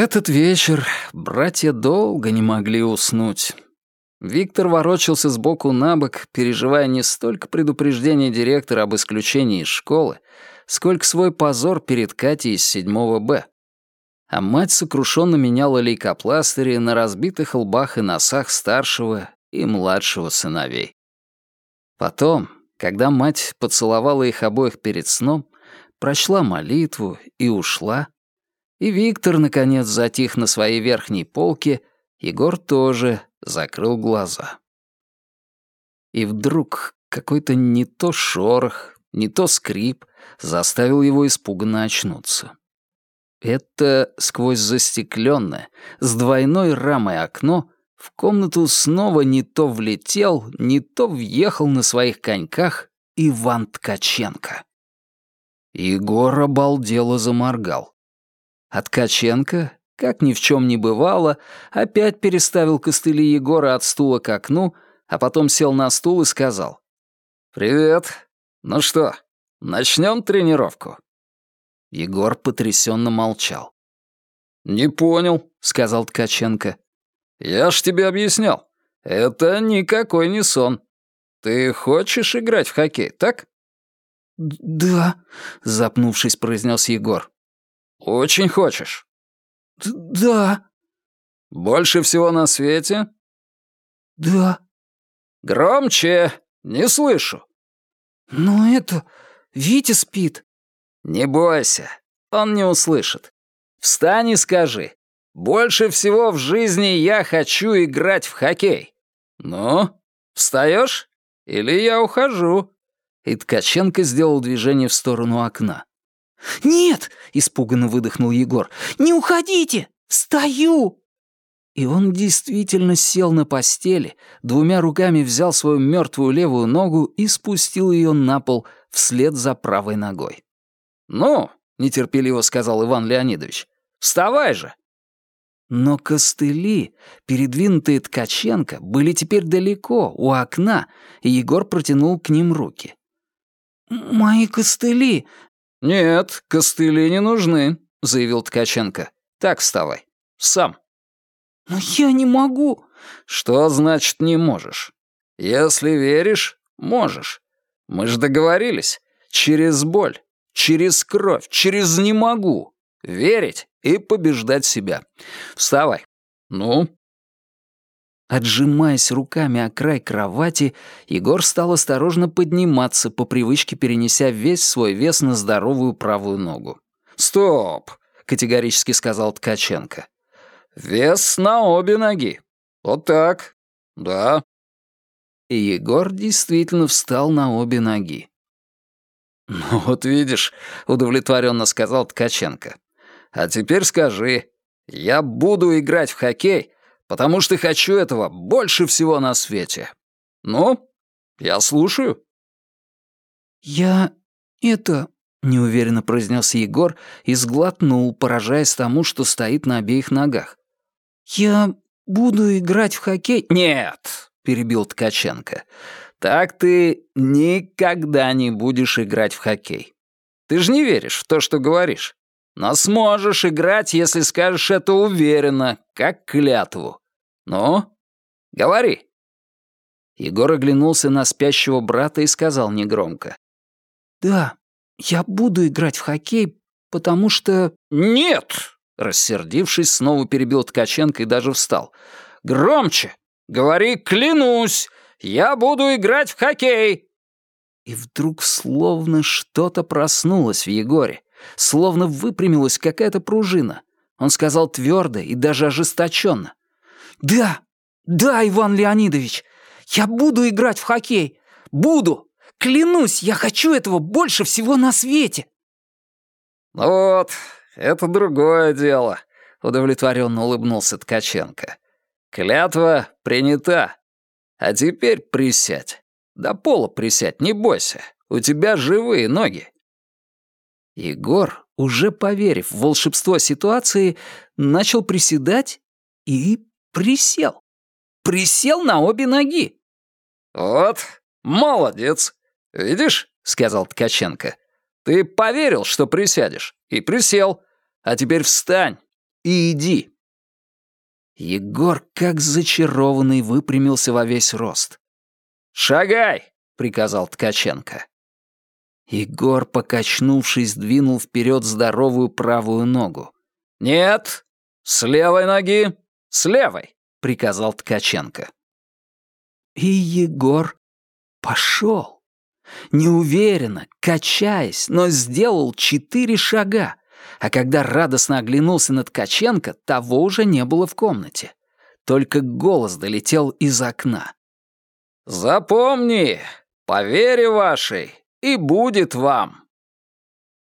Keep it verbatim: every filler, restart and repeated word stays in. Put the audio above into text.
этот вечер братья долго не могли уснуть. Виктор ворочался сбоку на бок, переживая не столько предупреждение директора об исключении из школы, сколько свой позор перед Катей из седьмого Б. А мать сокрушенно меняла лейкопластыри на разбитых лбах и носах старшего и младшего сыновей. Потом, когда мать поцеловала их обоих перед сном, прочла молитву и ушла, и Виктор, наконец, затих на своей верхней полке, Егор тоже закрыл глаза. И вдруг какой-то не то шорох, не то скрип заставил его испуганно очнуться. Это сквозь застеклённое, с двойной рамой окно в комнату снова не то влетел, не то въехал на своих коньках Иван Ткаченко. Егор обалдело заморгал. А Ткаченко, как ни в чем не бывало, опять переставил костыли Егора от стула к окну, а потом сел на стул и сказал: «Привет. Ну что, начнем тренировку?» Егор потрясенно молчал. «Не понял», — сказал Ткаченко. «Я ж тебе объяснял. Это никакой не сон. Ты хочешь играть в хоккей, так?» «Да», — запнувшись, произнес Егор. «Очень хочешь?» «Да». «Больше всего на свете?» «Да». «Громче! Не слышу!» «Но это... Витя спит». «Не бойся, он не услышит. Встань и скажи: больше всего в жизни я хочу играть в хоккей. Ну, встаешь? Или я ухожу?» И Ткаченко сделал движение в сторону окна. «Нет!» — испуганно выдохнул Егор. «Не уходите! Встаю!» И он действительно сел на постели, двумя руками взял свою мертвую левую ногу и спустил ее на пол вслед за правой ногой. «Ну!» — нетерпеливо сказал Иван Леонидович. «Вставай же!» Но костыли, передвинутые Ткаченко, были теперь далеко, у окна, и Егор протянул к ним руки. «Мои костыли!» «Нет, костыли не нужны», — заявил Ткаченко. «Так вставай. Сам». «Но я не могу». «Что значит «не можешь»? Если веришь, можешь. Мы же договорились. Через боль, через кровь, через «не могу». Верить и побеждать себя. Вставай. Ну?» Отжимаясь руками о край кровати, Егор стал осторожно подниматься, по привычке перенеся весь свой вес на здоровую правую ногу. «Стоп!» — категорически сказал Ткаченко. «Вес на обе ноги. Вот так. Да». И Егор действительно встал на обе ноги. «Ну вот видишь», — удовлетворенно сказал Ткаченко. «А теперь скажи, я буду играть в хоккей, потому что хочу этого больше всего на свете. Ну, я слушаю». «Я... это...» — неуверенно произнес Егор и сглотнул, поражаясь тому, что стоит на обеих ногах. «Я буду играть в хоккей...» «Нет», — перебил Ткаченко, — «так ты никогда не будешь играть в хоккей. Ты же не веришь в то, что говоришь. Но сможешь играть, если скажешь это уверенно, как клятву. Ну, говори». Егор оглянулся на спящего брата и сказал негромко: «Да, я буду играть в хоккей, потому что...» «Нет!» — рассердившись, снова перебил Ткаченко и даже встал. «Громче! Говори, клянусь! Я буду играть в хоккей!» И вдруг словно что-то проснулось в Егоре, словно выпрямилась какая-то пружина. Он сказал твердо и даже ожесточенно: «Да, да, Иван Леонидович, я буду играть в хоккей! Буду! Клянусь, я хочу этого больше всего на свете!» «Ну вот, это другое дело», — удовлетворенно улыбнулся Ткаченко. «Клятва принята. А теперь присядь. До пола присядь, не бойся. У тебя живые ноги». Егор, уже поверив в волшебство ситуации, начал приседать и присел. Присел на обе ноги. «Вот, молодец. Видишь?» — сказал Ткаченко. «Ты поверил, что присядешь, и присел. А теперь встань и иди». Егор, как зачарованный, выпрямился во весь рост. «Шагай!» — приказал Ткаченко. Егор, покачнувшись, двинул вперед здоровую правую ногу. «Нет! С левой ноги! С левой!» — приказал Ткаченко. И Егор пошел. Неуверенно, качаясь, но сделал четыре шага. А когда радостно оглянулся на Ткаченко, того уже не было в комнате. Только голос долетел из окна. «Запомни, по вере вашей и будет вам».